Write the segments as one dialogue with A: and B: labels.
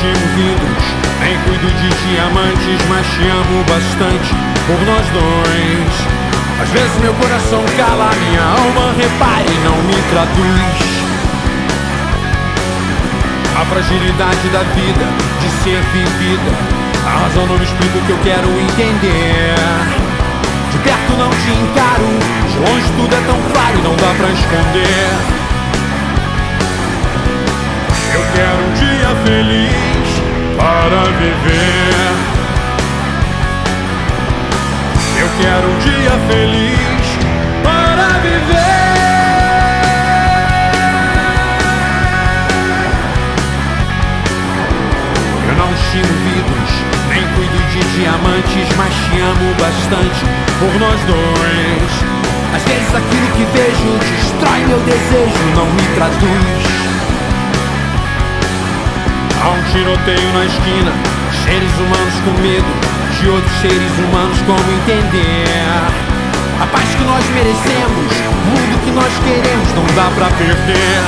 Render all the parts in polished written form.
A: estimo vidros, nem cuido de diamantes, mas te amo bastante por nós dois. Às vezes meu coração cala, minha alma repare e não me traduz a fragilidade da vida, de ser vivida. A razão não me explica o que eu quero entender. De perto não te encaro, de longe tudo é tão claro e não dá pra esconder. Eu quero um dia feliz para viver. Eu quero um dia feliz para viver. Eu não estimo vidros, nem cuido de diamantes, mas te amo bastante por nós dois. Às vezes aquilo que vejo destrói meu desejo, não me traduz. Há um tiroteio na esquina, seres humanos com medo de outros seres humanos, como entender? A paz que nós merecemos, o mundo que nós queremos, não dá pra perder.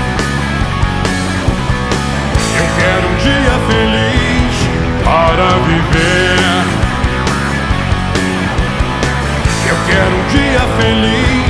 A: Eu quero um dia feliz para viver. Eu quero um dia feliz